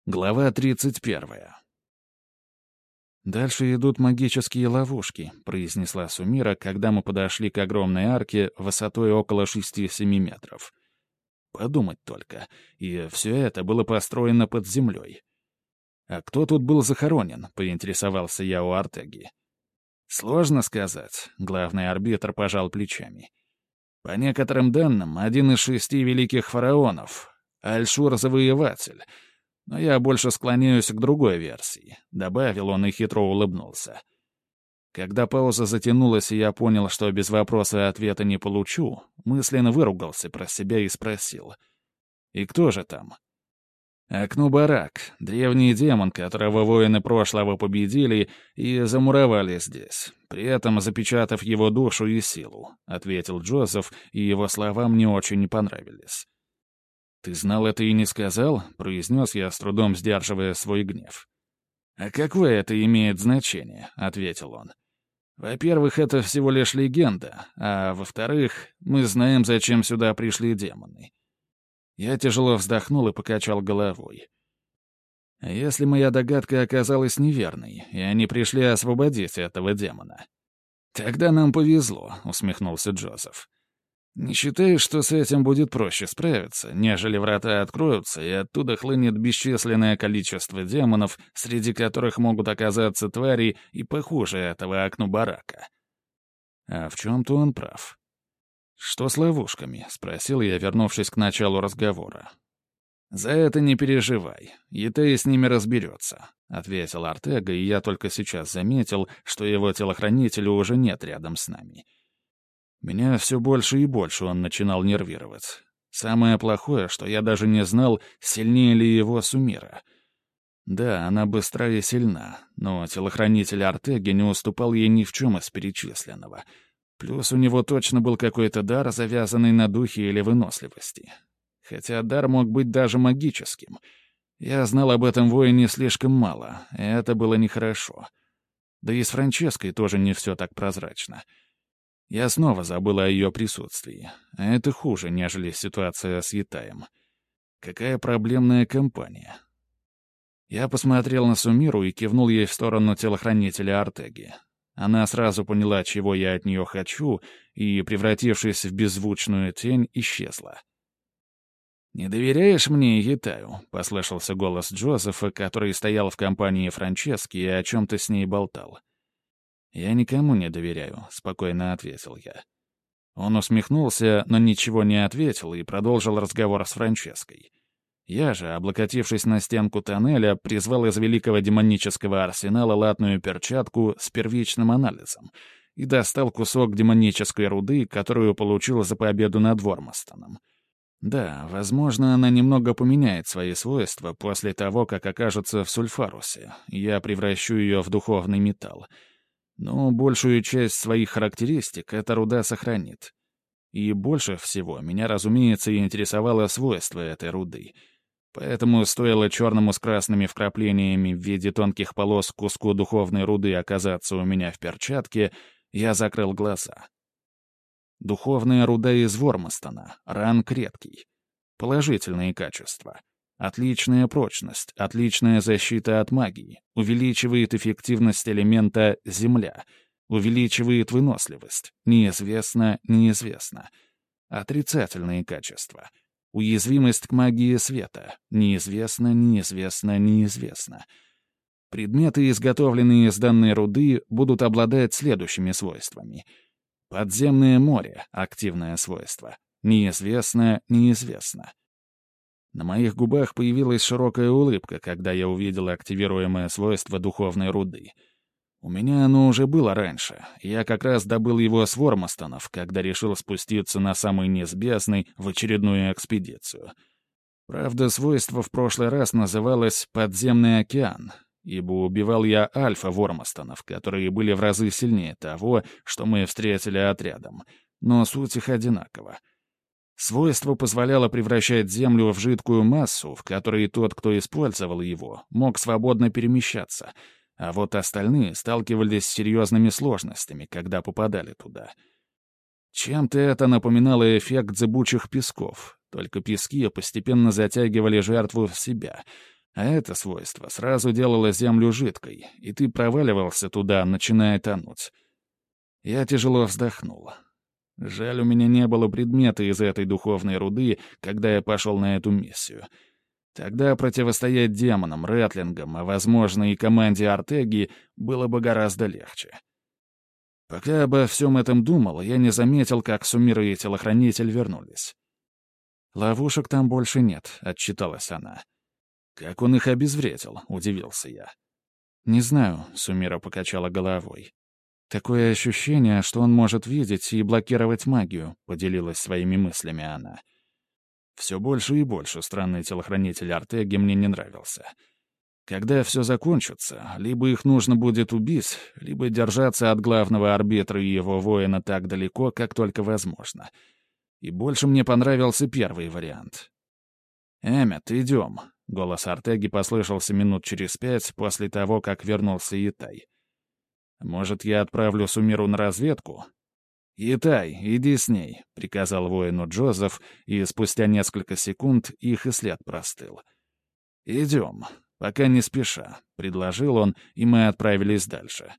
Глава 31. «Дальше идут магические ловушки», — произнесла Сумира, когда мы подошли к огромной арке высотой около 6-7 метров. Подумать только, и все это было построено под землей. «А кто тут был захоронен?» — поинтересовался я у Артеги. «Сложно сказать», — главный арбитр пожал плечами. «По некоторым данным, один из 6 великих фараонов — Альшур-завоеватель. Но я больше склоняюсь к другой версии», — добавил он и хитро улыбнулся. Когда пауза затянулась, и я понял, что без вопроса и ответа не получу, мысленно выругался про себя и спросил. «И кто же там?» «Акну-Барак, древний демон, которого воины прошлого победили и замуровали здесь, при этом запечатав его душу и силу», — ответил Джозеф, и его слова мне очень не понравились. «Ты знал это и не сказал?» — произнес я, с трудом сдерживая свой гнев. «А какое это имеет значение?» — ответил он. «Во-первых, это всего лишь легенда, а во-вторых, мы знаем, зачем сюда пришли демоны». Я тяжело вздохнул и покачал головой. «А если моя догадка оказалась неверной, и они пришли освободить этого демона?» «Тогда нам повезло», — усмехнулся Джозеф. «Не считаешь, что с этим будет проще справиться, нежели врата откроются, и оттуда хлынет бесчисленное количество демонов, среди которых могут оказаться твари и похуже этого Акну-Барака?» А в чем-то он прав. «Что с ловушками?» — спросил я, вернувшись к началу разговора. «За это не переживай, Етей с ними разберется», — ответил Артега, и я только сейчас заметил, что его телохранителя уже нет рядом с нами. Меня все больше и больше он начинал нервировать. Самое плохое, что я даже не знал, сильнее ли его Сумира. Да, она быстра и сильна, но телохранитель Артеги не уступал ей ни в чем из перечисленного. Плюс у него точно был какой-то дар, завязанный на духе или выносливости. Хотя дар мог быть даже магическим. Я знал об этом воине слишком мало, и это было нехорошо. Да и с Франческой тоже не все так прозрачно. Я снова забыл о ее присутствии, а это хуже, нежели ситуация с Етаем. Какая проблемная компания. Я посмотрел на Сумиру и кивнул ей в сторону телохранителя Артеги. Она сразу поняла, чего я от нее хочу, и, превратившись в беззвучную тень, исчезла. «Не доверяешь мне, Етаю?» — послышался голос Джозефа, который стоял в компании Франчески и о чем-то с ней болтал. «Я никому не доверяю», — спокойно ответил я. Он усмехнулся, но ничего не ответил и продолжил разговор с Франческой. Я же, облокотившись на стенку тоннеля, призвал из великого демонического арсенала латную перчатку с первичным анализом и достал кусок демонической руды, которую получил за победу над Вормостоном. Да, возможно, она немного поменяет свои свойства после того, как окажется в Сульфарусе. Я превращу ее в духовный металл. Но большую часть своих характеристик эта руда сохранит. И больше всего меня, разумеется, интересовало свойство этой руды. Поэтому стоило черному с красными вкраплениями в виде тонких полос куску духовной руды оказаться у меня в перчатке, я закрыл глаза. Духовная руда из Вормостона, ранг редкий. Положительные качества. Отличная прочность, отличная защита от магии, увеличивает эффективность элемента «Земля», увеличивает выносливость, неизвестно. Отрицательные качества. Уязвимость к магии света, неизвестно. Предметы, изготовленные из данной руды, будут обладать следующими свойствами. Подземное море, активное свойство, неизвестно. На моих губах появилась широкая улыбка, когда я увидел активируемое свойство духовной руды. У меня оно уже было раньше. Я как раз добыл его с Вормостонов, когда решил спуститься на самый низ бездны в очередную экспедицию. Правда, свойство в прошлый раз называлось «Подземный океан», ибо убивал я альфа-Вормостонов, которые были в разы сильнее того, что мы встретили отрядом. Но суть их одинакова. Свойство позволяло превращать Землю в жидкую массу, в которой тот, кто использовал его, мог свободно перемещаться, а вот остальные сталкивались с серьезными сложностями, когда попадали туда. Чем-то это напоминало эффект зыбучих песков, только пески постепенно затягивали жертву в себя, А это свойство сразу делало землю жидкой, и ты проваливался туда, начиная тонуть. Я тяжело вздохнул. Жаль, у меня не было предмета из этой духовной руды, когда я пошел на эту миссию. Тогда противостоять демонам, рэтлингам, а, возможно, и команде Артеги было бы гораздо легче. Пока обо всем этом думал, я не заметил, как Сумира и телохранитель вернулись. «Ловушек там больше нет», — отчиталась она. «Как он их обезвредил?» — удивился я. «Не знаю», — Сумира покачала головой. «Такое ощущение, что он может видеть и блокировать магию», — поделилась своими мыслями она. Все больше и больше странный телохранитель Артеги мне не нравился. Когда все закончится, либо их нужно будет убить, либо держаться от главного арбитра и его воина так далеко, как только возможно. И больше мне понравился первый вариант. «Эммет, идем», — голос Артеги послышался минут через 5 после того, как вернулся Итай. «Может, я отправлю Сумиру на разведку?» «Итай, иди с ней», — приказал воину Джозеф, и спустя несколько секунд их и след простыл. «Идем, пока не спеша», — предложил он, и мы отправились дальше.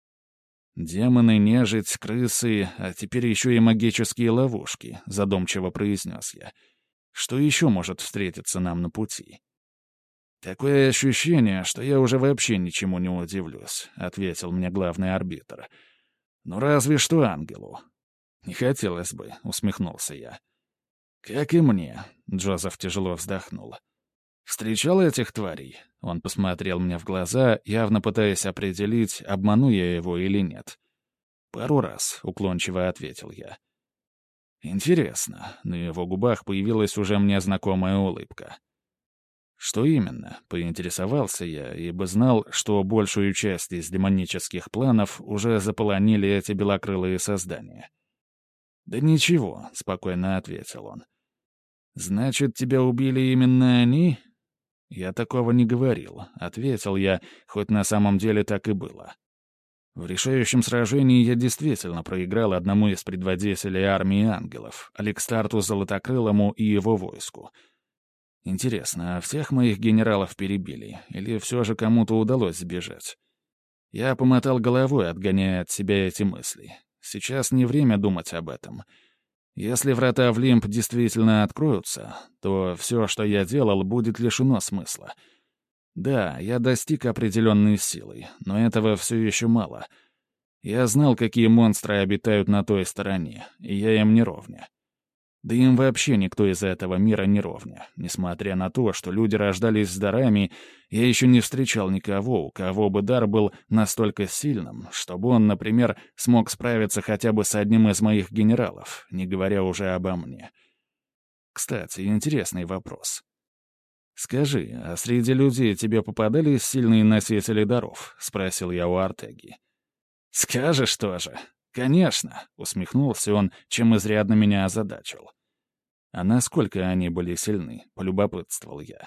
«Демоны, нежить, крысы, а теперь еще и магические ловушки», — задумчиво произнес я. «Что еще может встретиться нам на пути?» «Такое ощущение, что я уже вообще ничему не удивлюсь», — ответил мне главный арбитр. «Ну разве что ангелу». «Не хотелось бы», — усмехнулся я. «Как и мне», — Джозеф тяжело вздохнул. «Встречал этих тварей?» Он посмотрел мне в глаза, явно пытаясь определить, обману я его или нет. «Пару раз», — уклончиво ответил я. «Интересно», — на его губах появилась уже мне знакомая улыбка. «Что именно?» — поинтересовался я, ибо знал, что большую часть из демонических планов уже заполонили эти белокрылые создания. «Да ничего», — спокойно ответил он. «Значит, тебя убили именно они?» «Я такого не говорил», — ответил я, хоть на самом деле так и было. В решающем сражении я действительно проиграл одному из предводителей армии ангелов, Алекстарту Золотокрылому и его войску. Интересно, а всех моих генералов перебили, или все же кому-то удалось сбежать? Я помотал головой, отгоняя от себя эти мысли. Сейчас не время думать об этом. Если врата в Лимб действительно откроются, то все, что я делал, будет лишено смысла. Да, я достиг определенной силы, но этого все еще мало. Я знал, какие монстры обитают на той стороне, и я им не ровня. Да им вообще никто из этого мира не ровня. Несмотря на то, что люди рождались с дарами, я еще не встречал никого, у кого бы дар был настолько сильным, чтобы он, например, смог справиться хотя бы с одним из моих генералов, не говоря уже обо мне. Кстати, интересный вопрос. «Скажи, а среди людей тебе попадались сильные носители даров?» — спросил я у Артеги. «Скажешь тоже. Конечно», — усмехнулся он, чем изрядно меня озадачил. «А насколько они были сильны?» — полюбопытствовал я.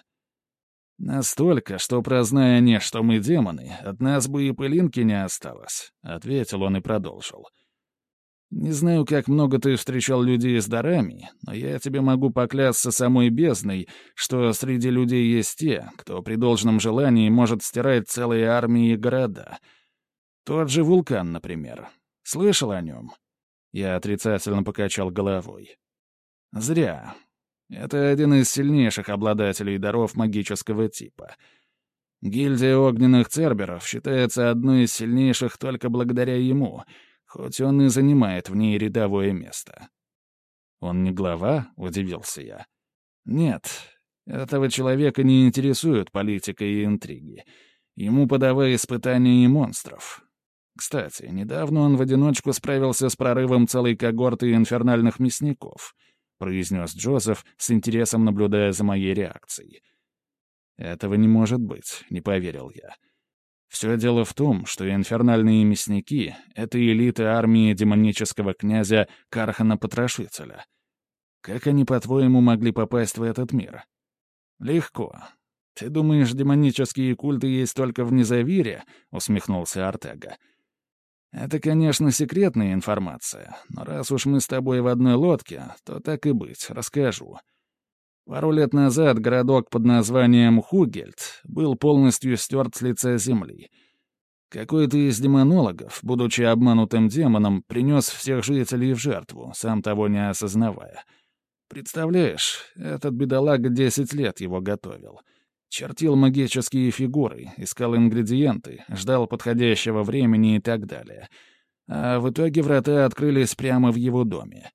«Настолько, что, прозная они, что мы демоны, от нас бы и пылинки не осталось», — ответил он и продолжил. «Не знаю, как много ты встречал людей с дарами, но я тебе могу поклясться самой бездной, что среди людей есть те, кто при должном желании может стирать целые армии и города. Тот же вулкан, например. Слышал о нем?» Я отрицательно покачал головой. «Зря. Это один из сильнейших обладателей даров магического типа. Гильдия огненных церберов считается одной из сильнейших только благодаря ему, хоть он и занимает в ней рядовое место». «Он не глава?» — удивился я. «Нет, этого человека не интересует политика и интриги. Ему подавай испытания и монстров. Кстати, недавно он в одиночку справился с прорывом целой когорты инфернальных мясников», — произнес Джозеф, с интересом наблюдая за моей реакцией. «Этого не может быть», — не поверил я. «Все дело в том, что инфернальные мясники — это элита армии демонического князя Кархана-Потрошителя. Как они, по-твоему, могли попасть в этот мир?» «Легко. Ты думаешь, демонические культы есть только в Незавире?» — усмехнулся Артега. «Это, конечно, секретная информация, но раз уж мы с тобой в одной лодке, то так и быть, расскажу. Пару лет назад городок под названием Хугельд, был полностью стерт с лица земли. Какой-то из демонологов, будучи обманутым демоном, принес всех жителей в жертву, сам того не осознавая. Представляешь, этот бедолага 10 лет его готовил. Чертил магические фигуры, искал ингредиенты, ждал подходящего времени и так далее. А в итоге врата открылись прямо в его доме.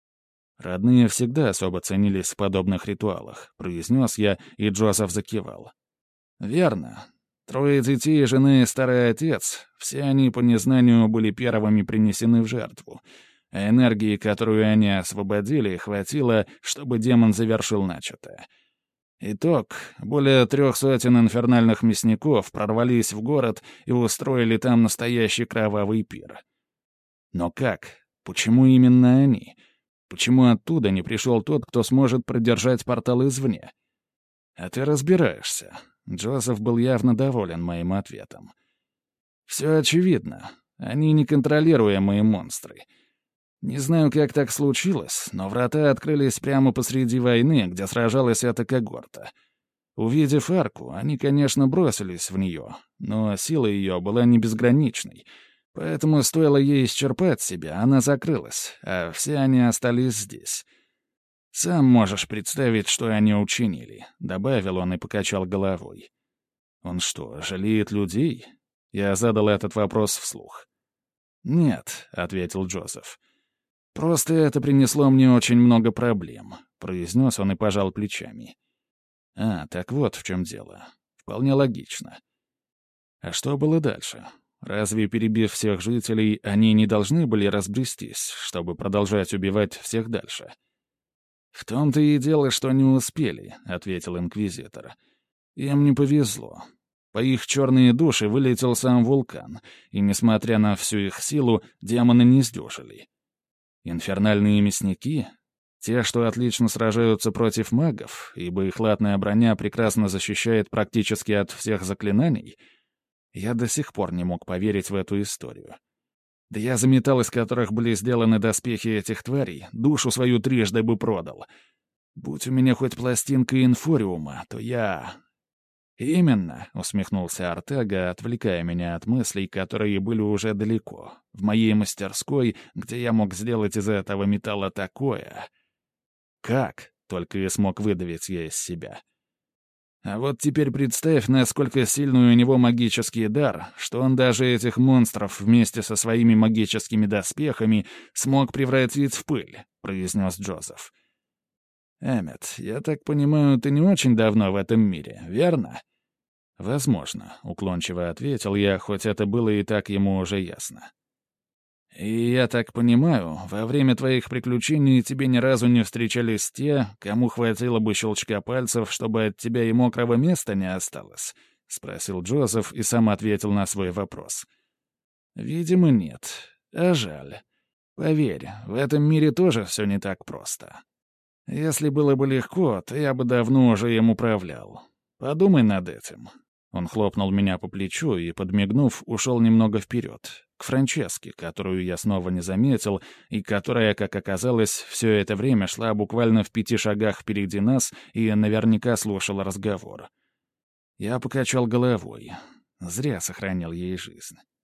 «Родные всегда особо ценились в подобных ритуалах», — произнес я, и Джозеф закивал. «Верно. 3 детей, жена и старый отец, все они по незнанию были первыми принесены в жертву, а энергии, которую они освободили, хватило, чтобы демон завершил начатое. Итог — более 300 инфернальных мясников прорвались в город и устроили там настоящий кровавый пир. Но как? Почему именно они? Почему оттуда не пришел тот, кто сможет продержать портал извне? А ты разбираешься. Джозеф был явно доволен моим ответом. Все очевидно. Они неконтролируемые монстры. Не знаю, как так случилось, но врата открылись прямо посреди войны, где сражалась эта когорта. Увидев арку, они, конечно, бросились в нее, но сила ее была не безграничной, поэтому стоило ей исчерпать себя, она закрылась, а все они остались здесь. «Сам можешь представить, что они учинили», — добавил он и покачал головой. «Он что, жалеет людей?» Я задал этот вопрос вслух. «Нет», — ответил Джозеф. «Просто это принесло мне очень много проблем», — произнес он и пожал плечами. Так вот в чем дело. Вполне логично. А что было дальше? Разве, перебив всех жителей, они не должны были разбрестись, чтобы продолжать убивать всех дальше?» «В том-то и дело, что не успели», — ответил инквизитор. «Им не повезло. По их черные души вылетел сам вулкан, и, несмотря на всю их силу, демоны не сдюжили. Инфернальные мясники? Те, что отлично сражаются против магов, ибо их латная броня прекрасно защищает практически от всех заклинаний? Я до сих пор не мог поверить в эту историю. Да я за металл, из которых были сделаны доспехи этих тварей, душу свою трижды бы продал. Будь у меня хоть пластинка инфориума, то я... «Именно», — усмехнулся Артега, отвлекая меня от мыслей, которые были уже далеко, в моей мастерской, где я мог сделать из этого металла такое. «Как?» — только и смог выдавить я из себя. А вот теперь представь, насколько сильный у него магический дар, что он даже этих монстров вместе со своими магическими доспехами смог превратить в пыль», — произнес Джозеф. «Эммет, я так понимаю, ты не очень давно в этом мире, верно?» «Возможно», — уклончиво ответил я, хоть это было и так ему уже ясно. «И я так понимаю, во время твоих приключений тебе ни разу не встречались те, кому хватило бы щелчка пальцев, чтобы от тебя и мокрого места не осталось?» — спросил Джозеф и сам ответил на свой вопрос. «Видимо, нет. А жаль. Поверь, в этом мире тоже все не так просто. Если было бы легко, то я бы давно уже им управлял. Подумай над этим». Он хлопнул меня по плечу и, подмигнув, ушел немного вперед, к Франческе, которую я снова не заметил, и которая, как оказалось, все это время шла буквально в 5 шагах впереди нас и наверняка слушала разговор. Я покачал головой. Зря сохранил ей жизнь.